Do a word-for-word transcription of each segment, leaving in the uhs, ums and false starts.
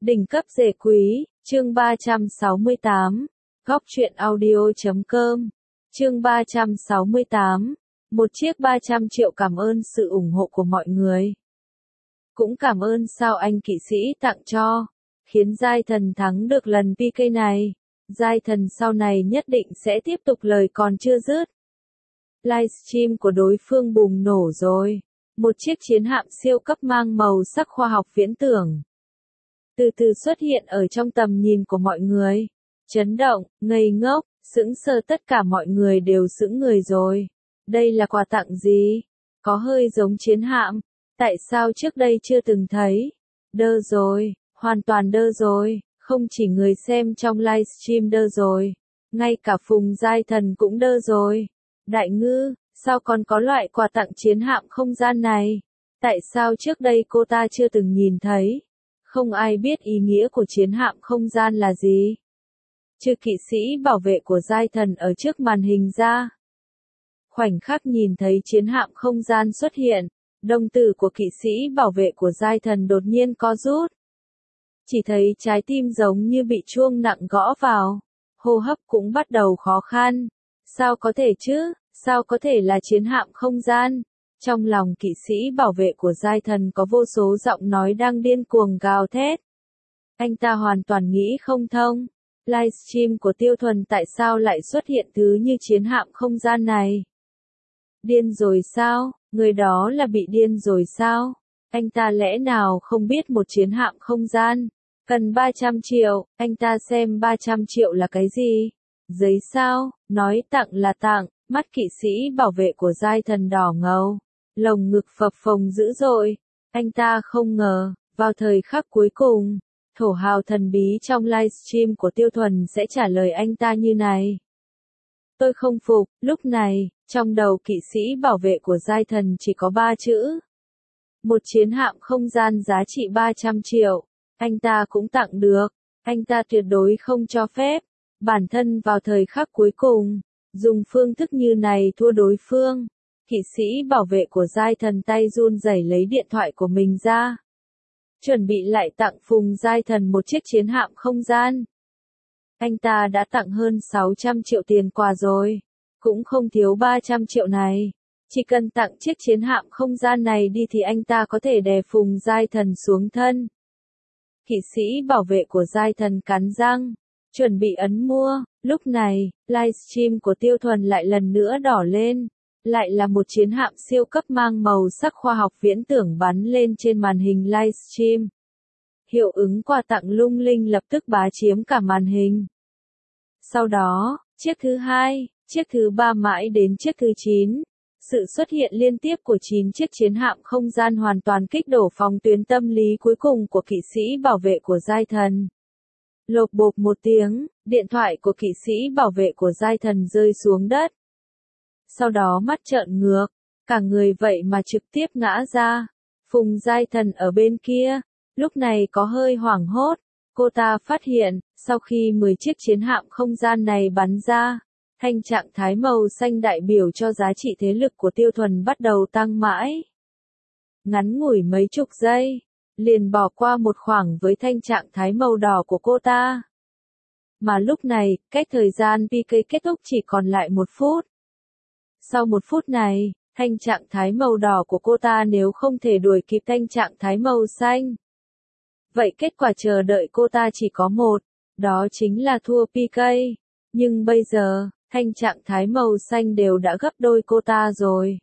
Đỉnh cấp rể quý, chương ba trăm sáu mươi tám, góc truyện audio chấm com, chương ba trăm sáu mươi tám, một chiếc ba trăm triệu cảm ơn sự ủng hộ của mọi người. Cũng cảm ơn sao anh kỵ sĩ tặng cho, khiến giai thần thắng được lần pê ca này. Giai thần sau này nhất định sẽ tiếp tục lời còn chưa dứt. Livestream của đối phương bùng nổ rồi. Một chiếc chiến hạm siêu cấp mang màu sắc khoa học viễn tưởng. Từ từ xuất hiện ở trong tầm nhìn của mọi người. Chấn động, ngây ngốc, sững sờ, tất cả mọi người đều sững người rồi. Đây là quà tặng gì? Có hơi giống chiến hạm. Tại sao trước đây chưa từng thấy? Đơ rồi, hoàn toàn đơ rồi. Không chỉ người xem trong livestream đơ rồi. Ngay cả Phùng Giai Thần cũng đơ rồi. Đại ngư, sao còn có loại quà tặng chiến hạm không gian này? Tại sao trước đây cô ta chưa từng nhìn thấy? Không ai biết ý nghĩa của chiến hạm không gian là gì. Trừ kỵ sĩ bảo vệ của Giai Thần ở trước màn hình ra. Khoảnh khắc nhìn thấy chiến hạm không gian xuất hiện, đồng tử của kỵ sĩ bảo vệ của Giai Thần đột nhiên co rút. Chỉ thấy trái tim giống như bị chuông nặng gõ vào. Hô hấp cũng bắt đầu khó khăn. Sao có thể chứ? Sao có thể là chiến hạm không gian? Trong lòng kỵ sĩ bảo vệ của Giai Thần có vô số giọng nói đang điên cuồng gào thét. Anh ta hoàn toàn nghĩ không thông. Livestream của Tiêu Thuần tại sao lại xuất hiện thứ như chiến hạm không gian này? Điên rồi sao? Người đó là bị điên rồi sao? Anh ta lẽ nào không biết một chiến hạm không gian cần ba trăm triệu, anh ta xem ba trăm triệu là cái gì? Giấy sao? Nói tặng là tặng, mắt kỵ sĩ bảo vệ của Giai Thần đỏ ngầu, lồng ngực phập phồng dữ dội. Anh ta không ngờ, vào thời khắc cuối cùng, thổ hào thần bí trong livestream của Tiêu Thuần sẽ trả lời anh ta như này. Tôi không phục. Lúc này, trong đầu kỵ sĩ bảo vệ của Giai Thần chỉ có ba chữ. Một chiến hạm không gian giá trị ba trăm triệu. Anh ta cũng tặng được. Anh ta tuyệt đối không cho phép bản thân vào thời khắc cuối cùng dùng phương thức như này thua đối phương. Kỵ sĩ bảo vệ của Giai Thần tay run rẩy lấy điện thoại của mình ra. Chuẩn bị lại tặng Phùng Giai Thần một chiếc chiến hạm không gian. Anh ta đã tặng hơn sáu trăm triệu tiền quà rồi. Cũng không thiếu ba trăm triệu này. Chỉ cần tặng chiếc chiến hạm không gian này đi thì anh ta có thể đè Phùng Giai Thần xuống thân. Kỵ sĩ bảo vệ của Giai Thần cắn răng, chuẩn bị ấn mua. Lúc này, livestream của Tiêu Thuần lại lần nữa đỏ lên. Lại là một chiến hạm siêu cấp mang màu sắc khoa học viễn tưởng bắn lên trên màn hình livestream. Hiệu ứng quà tặng lung linh lập tức bá chiếm cả màn hình. Sau đó, chiếc thứ hai, chiếc thứ ba mãi đến chiếc thứ chín. Sự xuất hiện liên tiếp của chín chiếc chiến hạm không gian hoàn toàn kích đổ phòng tuyến tâm lý cuối cùng của kỵ sĩ bảo vệ của Giai Thần. Lộp bộp một tiếng, điện thoại của kỵ sĩ bảo vệ của Giai Thần rơi xuống đất. Sau đó mắt trợn ngược, cả người vậy mà trực tiếp ngã ra. Phùng Giai Thần ở bên kia, lúc này có hơi hoảng hốt. Cô ta phát hiện, sau khi mười chiếc chiến hạm không gian này bắn ra, thanh trạng thái màu xanh đại biểu cho giá trị thế lực của Tiêu Thuần bắt đầu tăng mãi. Ngắn ngủi mấy chục giây, liền bỏ qua một khoảng với thanh trạng thái màu đỏ của cô ta. Mà lúc này, cách thời gian pê ca kết thúc chỉ còn lại một phút. Sau một phút này, thanh trạng thái màu đỏ của cô ta nếu không thể đuổi kịp thanh trạng thái màu xanh, vậy kết quả chờ đợi cô ta chỉ có một, đó chính là thua pê ca. Nhưng bây giờ, thanh trạng thái màu xanh đều đã gấp đôi cô ta rồi.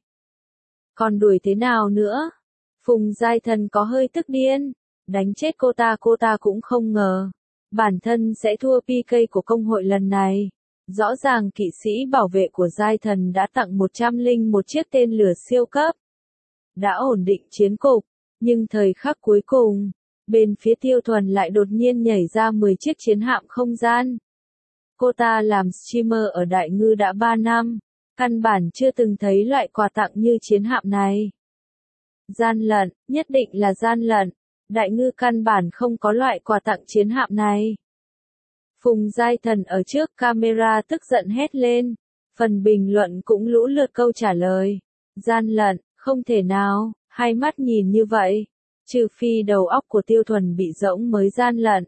Còn đuổi thế nào nữa? Phùng Giai Thần có hơi tức điên. Đánh chết cô ta cô ta cũng không ngờ. Bản thân sẽ thua pê ca của công hội lần này. Rõ ràng kỵ sĩ bảo vệ của Giai Thần đã tặng một trăm lẻ một chiếc tên lửa siêu cấp. Đã ổn định chiến cục. Nhưng thời khắc cuối cùng, bên phía Tiêu Thuần lại đột nhiên nhảy ra mười chiếc chiến hạm không gian. Cô ta làm streamer ở Đại Ngư đã ba năm, căn bản chưa từng thấy loại quà tặng như chiến hạm này. Gian lận, nhất định là gian lận. Đại Ngư căn bản không có loại quà tặng chiến hạm này. Phùng Giai Thần ở trước camera tức giận hét lên. Phần bình luận cũng lũ lượt câu trả lời. Gian lận, không thể nào, hai mắt nhìn như vậy. Trừ phi đầu óc của Tiêu Thuần bị rỗng mới gian lận.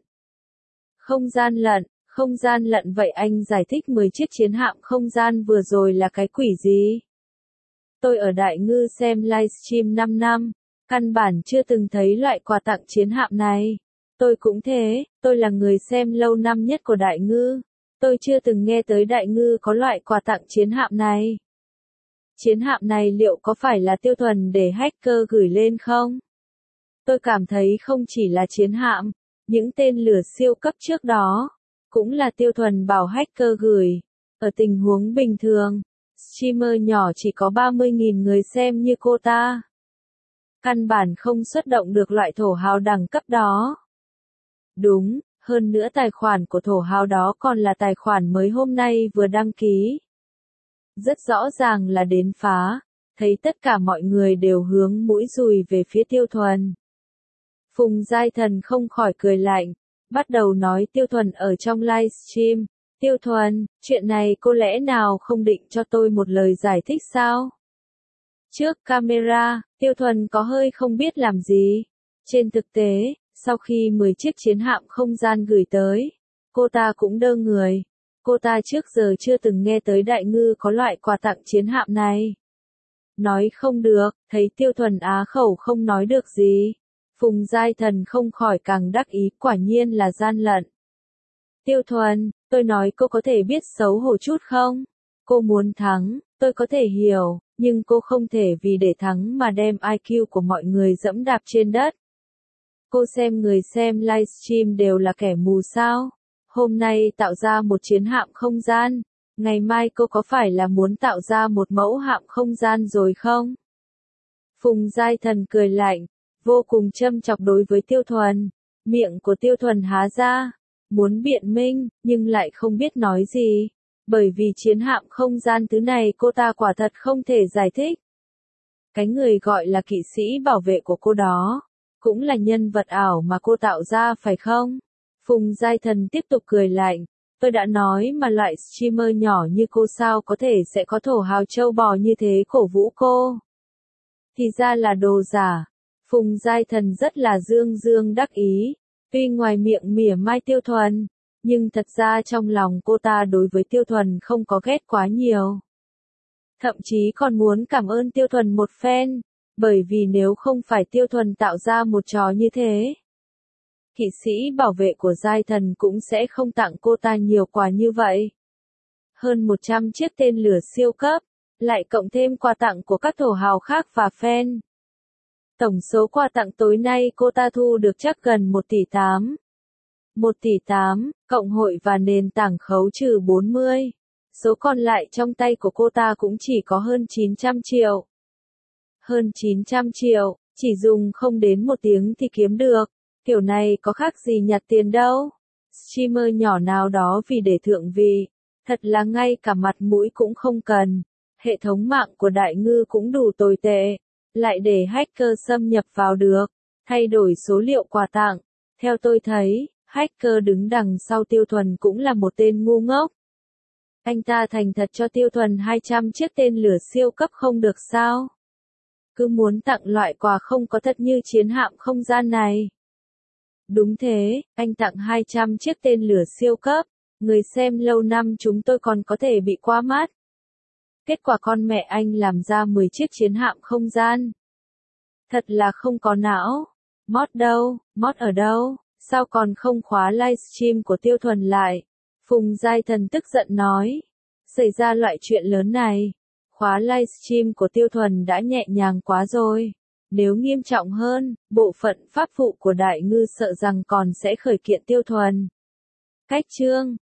Không gian lận, không gian lận vậy anh giải thích mười chiếc chiến hạm không gian vừa rồi là cái quỷ gì? Tôi ở Đại Ngư xem livestream năm năm, căn bản chưa từng thấy loại quà tặng chiến hạm này. Tôi cũng thế, tôi là người xem lâu năm nhất của Đại Ngư. Tôi chưa từng nghe tới Đại Ngư có loại quà tặng chiến hạm này. Chiến hạm này liệu có phải là Tiêu Thuần để hacker gửi lên không? Tôi cảm thấy không chỉ là chiến hạm, những tên lửa siêu cấp trước đó, cũng là Tiêu Thuần bảo hacker gửi. Ở tình huống bình thường, streamer nhỏ chỉ có ba mươi nghìn người xem như cô ta. Căn bản không xuất động được loại thổ hào đẳng cấp đó. Đúng, hơn nữa tài khoản của thổ hào đó còn là tài khoản mới hôm nay vừa đăng ký. Rất rõ ràng là đến phá, thấy tất cả mọi người đều hướng mũi dùi về phía Tiêu Thuần. Phùng Giai Thần không khỏi cười lạnh, bắt đầu nói Tiêu Thuần ở trong livestream. Tiêu Thuần, chuyện này cô lẽ nào không định cho tôi một lời giải thích sao? Trước camera, Tiêu Thuần có hơi không biết làm gì. Trên thực tế, sau khi mười chiếc chiến hạm không gian gửi tới, cô ta cũng đơ người. Cô ta trước giờ chưa từng nghe tới Đại Ngư có loại quà tặng chiến hạm này. Nói không được, thấy Tiêu Thuần á khẩu không nói được gì. Phùng Giai Thần không khỏi càng đắc ý, quả nhiên là gian lận. Tiêu Thuần, tôi nói cô có thể biết xấu hổ chút không? Cô muốn thắng, tôi có thể hiểu, nhưng cô không thể vì để thắng mà đem i kiu của mọi người dẫm đạp trên đất. Cô xem người xem livestream đều là kẻ mù sao? Hôm nay tạo ra một chiến hạm không gian, ngày mai cô có phải là muốn tạo ra một mẫu hạm không gian rồi không? Phùng Giai Thần cười lạnh, vô cùng châm chọc đối với Tiêu Thuần. Miệng của Tiêu Thuần há ra, muốn biện minh, nhưng lại không biết nói gì. Bởi vì chiến hạm không gian thứ này cô ta quả thật không thể giải thích. Cái người gọi là kỵ sĩ bảo vệ của cô đó, cũng là nhân vật ảo mà cô tạo ra phải không? Phùng Giai Thần tiếp tục cười lạnh, tôi đã nói mà loại streamer nhỏ như cô sao có thể sẽ có thổ hào châu bò như thế cổ vũ cô. Thì ra là đồ giả. Phùng Giai Thần rất là dương dương đắc ý, tuy ngoài miệng mỉa mai Tiêu Thuần, nhưng thật ra trong lòng cô ta đối với Tiêu Thuần không có ghét quá nhiều. Thậm chí còn muốn cảm ơn Tiêu Thuần một phen, bởi vì nếu không phải Tiêu Thuần tạo ra một trò như thế, kỵ sĩ bảo vệ của Giai Thần cũng sẽ không tặng cô ta nhiều quà như vậy. Hơn một trăm chiếc tên lửa siêu cấp, lại cộng thêm quà tặng của các thổ hào khác và fan. Tổng số quà tặng tối nay cô ta thu được chắc gần một tỷ tám. một tỷ tám, cộng hội và nền tảng khấu trừ bốn mươi. Số còn lại trong tay của cô ta cũng chỉ có hơn chín trăm triệu. Hơn chín trăm triệu, chỉ dùng không đến một tiếng thì kiếm được. Kiểu này có khác gì nhặt tiền đâu. Streamer nhỏ nào đó vì để thượng vị, thật là ngay cả mặt mũi cũng không cần. Hệ thống mạng của Đại Ngư cũng đủ tồi tệ, lại để hacker xâm nhập vào được, thay đổi số liệu quà tặng. Theo tôi thấy, hacker đứng đằng sau Tiêu Thuần cũng là một tên ngu ngốc. Anh ta thành thật cho Tiêu Thuần hai trăm chiếc tên lửa siêu cấp không được sao? Cứ muốn tặng loại quà không có thật như chiến hạm không gian này. Đúng thế, anh tặng hai trăm chiếc tên lửa siêu cấp, người xem lâu năm chúng tôi còn có thể bị qua mắt. Kết quả con mẹ anh làm ra mười chiếc chiến hạm không gian. Thật là không có não. Mod đâu, mod ở đâu, sao còn không khóa livestream của Tiêu Thuần lại? Phùng Giai Thần tức giận nói. Xảy ra loại chuyện lớn này, khóa livestream của Tiêu Thuần đã nhẹ nhàng quá rồi. Nếu nghiêm trọng hơn, bộ phận pháp vụ của Đại Ngư sợ rằng còn sẽ khởi kiện Tiêu Thuần. Cách chương